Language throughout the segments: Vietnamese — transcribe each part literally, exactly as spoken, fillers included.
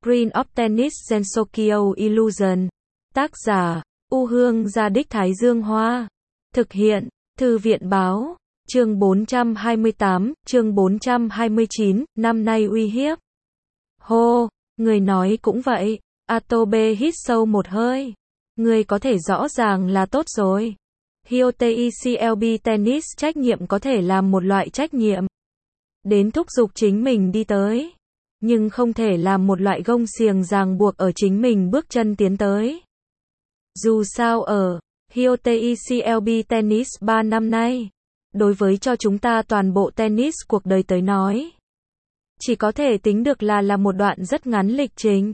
Green of Tennis Gensokyo Illusion. Tác giả, U Hương Gia Đích Thái Dương Hoa. Thực hiện, Thư viện Báo. Chương bốn trăm hai mươi tám, chương bốn trăm hai mươi chín, năm nay uy hiếp. Hô, người nói cũng vậy. Atobe hít sâu một hơi. Người có thể rõ ràng là tốt rồi. Hyotei xê lờ bê Tennis trách nhiệm có thể làm một loại trách nhiệm. Đến thúc giục chính mình đi tới. Nhưng không thể làm một loại gông xiềng ràng buộc ở chính mình bước chân tiến tới. Dù sao ở Hyotei xê lờ bê Tennis ba năm nay, đối với cho chúng ta toàn bộ tennis cuộc đời tới nói, chỉ có thể tính được là là một đoạn rất ngắn lịch trình.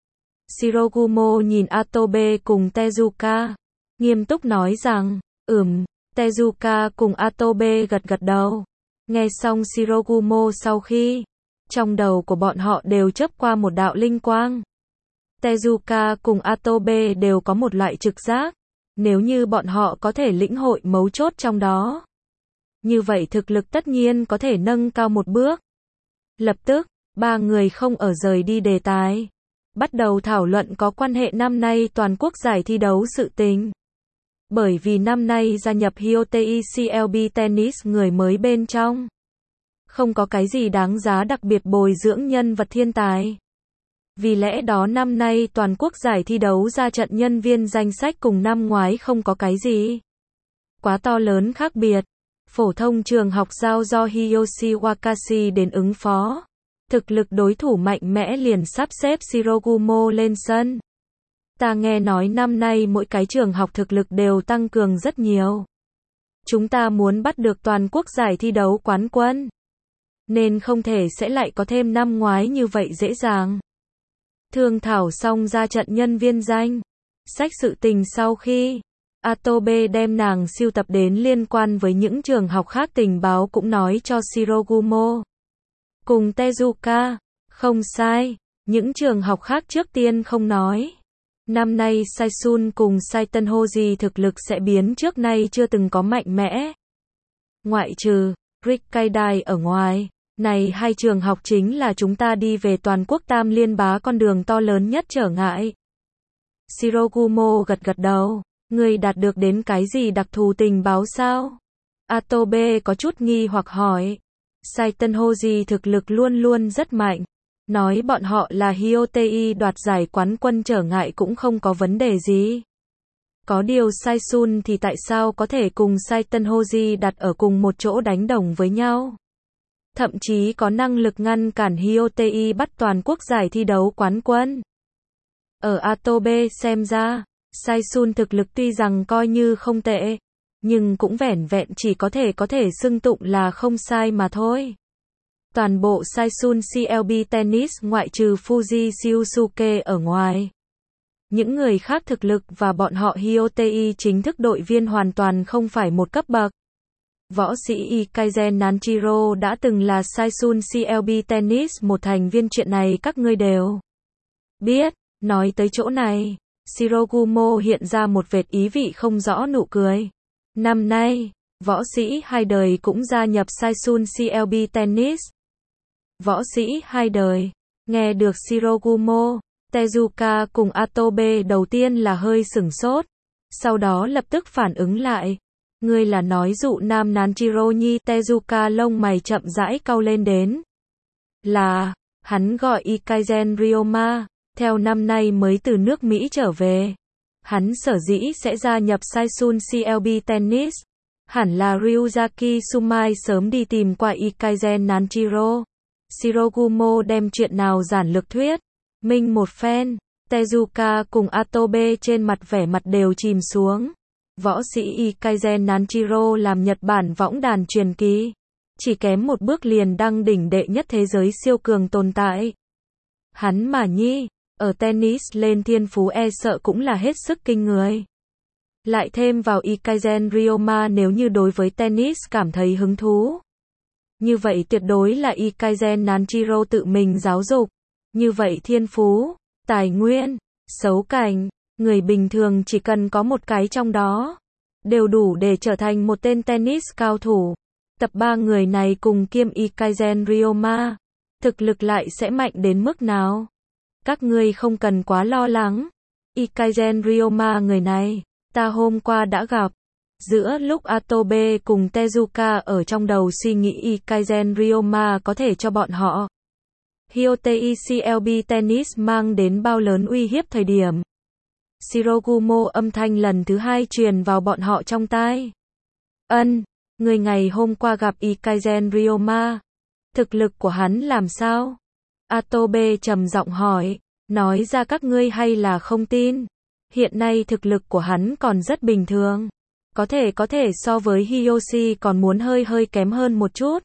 Shirogumo nhìn Atobe cùng Tezuka, nghiêm túc nói rằng, ừm, Tezuka cùng Atobe gật gật đầu. Nghe xong Shirogumo sau khi, trong đầu của bọn họ đều chớp qua một đạo linh quang. Tezuka cùng Atobe đều có một loại trực giác, nếu như bọn họ có thể lĩnh hội mấu chốt trong đó, như vậy thực lực tất nhiên có thể nâng cao một bước. Lập tức, ba người không ở rời đi đề tài, bắt đầu thảo luận có quan hệ năm nay toàn quốc giải thi đấu sự tình. Bởi vì năm nay gia nhập Hyotei xê lờ bê Tennis người mới bên trong, không có cái gì đáng giá đặc biệt bồi dưỡng nhân vật thiên tài. Vì lẽ đó năm nay toàn quốc giải thi đấu ra trận nhân viên danh sách cùng năm ngoái không có cái gì quá to lớn khác biệt. Phổ thông trường học giao do Hiyoshi Wakashi đến ứng phó. Thực lực đối thủ mạnh mẽ liền sắp xếp Shirogumo lên sân. Ta nghe nói năm nay mỗi cái trường học thực lực đều tăng cường rất nhiều. Chúng ta muốn bắt được toàn quốc giải thi đấu quán quân, nên không thể sẽ lại có thêm năm ngoái như vậy dễ dàng. Thương thảo xong ra trận nhân viên danh sách sự tình sau khi Atobe đem nàng siêu tập đến liên quan với những trường học khác tình báo cũng nói cho Shirogumo cùng Tezuka. Không sai, những trường học khác trước tiên không nói. Năm nay Saisun cùng Saitenhoji thực lực sẽ biến trước nay chưa từng có mạnh mẽ. Ngoại trừ Rikkaidai ở ngoài, này hai trường học chính là chúng ta đi về toàn quốc tam liên bá con đường to lớn nhất trở ngại. Shirogumo gật gật đầu. Người đạt được đến cái gì đặc thù tình báo sao? Atobe có chút nghi hoặc hỏi. Saitenhoji thực lực luôn luôn rất mạnh. Nói bọn họ là Hyotei đoạt giải quán quân trở ngại cũng không có vấn đề gì. Có điều Saisun thì tại sao có thể cùng Saitenhoji đặt ở cùng một chỗ đánh đồng với nhau? Thậm chí có năng lực ngăn cản Hyotei bắt toàn quốc giải thi đấu quán quân. Ở Atobe xem ra, Saisun thực lực tuy rằng coi như không tệ, nhưng cũng vẻn vẹn chỉ có thể có thể xưng tụng là không sai mà thôi. Toàn bộ Saisun xê lờ bê Tennis ngoại trừ Fuji Shiosuke ở ngoài, những người khác thực lực và bọn họ Hyotei chính thức đội viên hoàn toàn không phải một cấp bậc. Võ sĩ Ikazen Nanjiro đã từng là Saisun xê lờ bê Tennis một thành viên, chuyện này các ngươi đều biết. Nói tới chỗ này, Shirogumo hiện ra một vệt ý vị không rõ nụ cười. Năm nay, võ sĩ hai đời cũng gia nhập Saisun xê lờ bê Tennis. Võ sĩ hai đời, nghe được Shirogumo, Tezuka cùng Atobe đầu tiên là hơi sửng sốt, sau đó lập tức phản ứng lại. Ngươi là nói dụ nam Nanjiro nhi? Tezuka lông mày chậm rãi cau lên đến. Là, hắn gọi Ikazen Ryoma. Theo năm nay mới từ nước Mỹ trở về, hắn sở dĩ sẽ gia nhập Saisun xê lờ bê Tennis, hẳn là Ryuzaki Sumai sớm đi tìm qua Ikazen Nanjiro. Shirogumo đem chuyện nào giản lược thuyết minh một phen. Tezuka cùng Atobe trên mặt vẻ mặt đều chìm xuống. Võ sĩ Ikazen Nanjiro làm Nhật Bản võng đàn truyền kỳ, chỉ kém một bước liền đăng đỉnh đệ nhất thế giới siêu cường tồn tại. Hắn mà nhi, ở tennis lên thiên phú e sợ cũng là hết sức kinh người. Lại thêm vào Ikazen Ryoma, nếu như đối với tennis cảm thấy hứng thú, như vậy tuyệt đối là Ikazen Nanjiro tự mình giáo dục. Như vậy thiên phú, tài nguyên, xấu cảnh, người bình thường chỉ cần có một cái trong đó, đều đủ để trở thành một tên tennis cao thủ. Tập ba người này cùng kiêm Ikazen Ryoma, thực lực lại sẽ mạnh đến mức nào? Các ngươi không cần quá lo lắng. Ikazen Ryoma người này, ta hôm qua đã gặp. Giữa lúc Atobe cùng Tezuka ở trong đầu suy nghĩ Ikazen Ryoma có thể cho bọn họ Hyotei xê lờ bê Tennis mang đến bao lớn uy hiếp thời điểm. Shirogumo âm thanh lần thứ hai truyền vào bọn họ trong tai. Ân, người ngày hôm qua gặp Ikazen Ryoma. Thực lực của hắn làm sao? Atobe trầm giọng hỏi, nói ra các ngươi hay là không tin. Hiện nay thực lực của hắn còn rất bình thường. Có thể có thể so với Hiyoshi còn muốn hơi hơi kém hơn một chút.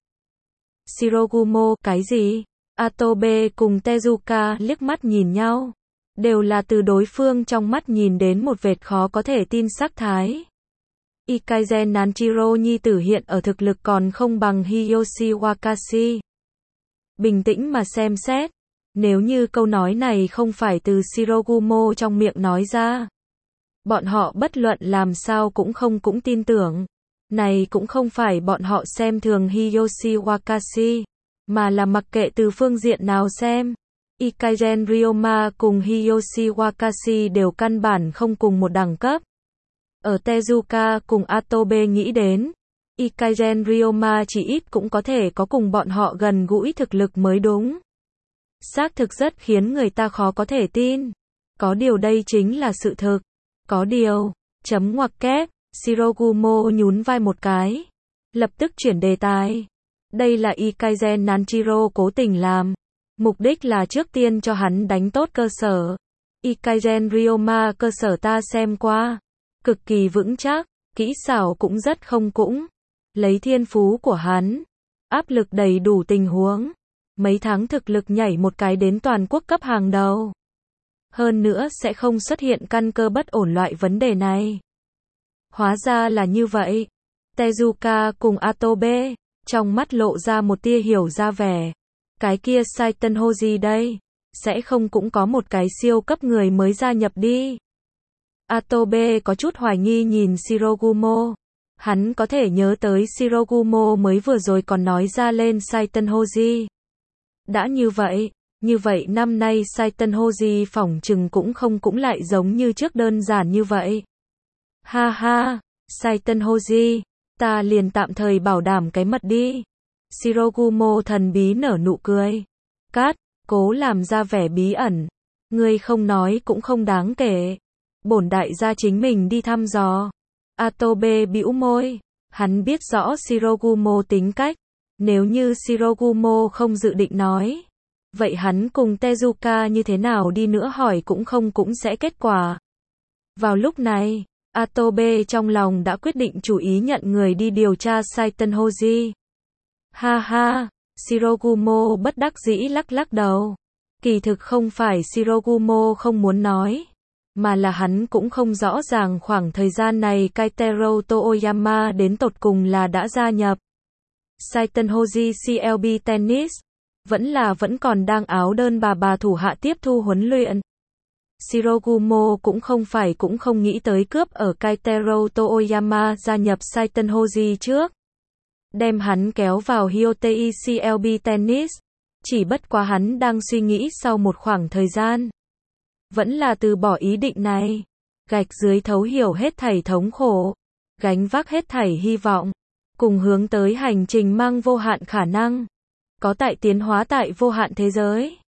Shirogumo, cái gì? Atobe cùng Tezuka liếc mắt nhìn nhau. Đều là từ đối phương trong mắt nhìn đến một vệt khó có thể tin sắc thái. Ikazen Nanjiro nhi tử hiện ở thực lực còn không bằng Hiyoshi Wakashi. Bình tĩnh mà xem xét. Nếu như câu nói này không phải từ Shirogumo trong miệng nói ra, bọn họ bất luận làm sao cũng không cũng tin tưởng. Này cũng không phải bọn họ xem thường Hiyoshi Wakashi, mà là mặc kệ từ phương diện nào xem. Ikazen Ryoma cùng Hiyoshi Wakashi đều căn bản không cùng một đẳng cấp. Ở Tezuka cùng Atobe nghĩ đến, Ikazen Ryoma chỉ ít cũng có thể có cùng bọn họ gần gũi thực lực mới đúng. Xác thực rất khiến người ta khó có thể tin. Có điều đây chính là sự thực. Có điều, chấm ngoặc kép, Shirogumo nhún vai một cái. Lập tức chuyển đề tài. Đây là Ikazen Nanjiro cố tình làm. Mục đích là trước tiên cho hắn đánh tốt cơ sở. Ikazen Ryoma cơ sở ta xem qua. Cực kỳ vững chắc, kỹ xảo cũng rất không cũng. Lấy thiên phú của hắn, áp lực đầy đủ tình huống. Mấy tháng thực lực nhảy một cái đến toàn quốc cấp hàng đầu. Hơn nữa sẽ không xuất hiện căn cơ bất ổn loại vấn đề này. Hóa ra là như vậy. Tezuka cùng Atobe, trong mắt lộ ra một tia hiểu ra vẻ. Cái kia Saiten Hoji đây, sẽ không cũng có một cái siêu cấp người mới gia nhập đi. Atobe có chút hoài nghi nhìn Shirogumo. Hắn có thể nhớ tới Shirogumo mới vừa rồi còn nói ra lên Saiten Hoji. Đã như vậy, như vậy năm nay Saiten Hoji phỏng chừng cũng không cũng lại giống như trước đơn giản như vậy. Ha ha, Saiten Hoji, ta liền tạm thời bảo đảm cái mật đi. Shirogumo thần bí nở nụ cười. Cát, cố làm ra vẻ bí ẩn. Ngươi không nói cũng không đáng kể. Bổn đại gia chính mình đi thăm dò. Atobe bĩu môi. Hắn biết rõ Shirogumo tính cách. Nếu như Shirogumo không dự định nói, vậy hắn cùng Tezuka như thế nào đi nữa hỏi cũng không cũng sẽ kết quả. Vào lúc này, Atobe trong lòng đã quyết định chủ ý nhận người đi điều tra Saiten Hoji. Ha ha, Shirogumo bất đắc dĩ lắc lắc đầu. Kỳ thực không phải Shirogumo không muốn nói, mà là hắn cũng không rõ ràng khoảng thời gian này Kaitero Toyama đến tột cùng là đã gia nhập Saiten Hoji xê lờ bê Tennis, vẫn là vẫn còn đang áo đơn bà bà thủ hạ tiếp thu huấn luyện. Shirogumo cũng không phải cũng không nghĩ tới cướp ở Kaitero Toyama gia nhập Saiten Hoji trước. Đem hắn kéo vào Hyotei xê lờ bê Tennis. Chỉ bất quá hắn đang suy nghĩ sau một khoảng thời gian. Vẫn là từ bỏ ý định này. Gạch dưới thấu hiểu hết thảy thống khổ. Gánh vác hết thảy hy vọng. Cùng hướng tới hành trình mang vô hạn khả năng. Có tại tiến hóa tại vô hạn thế giới.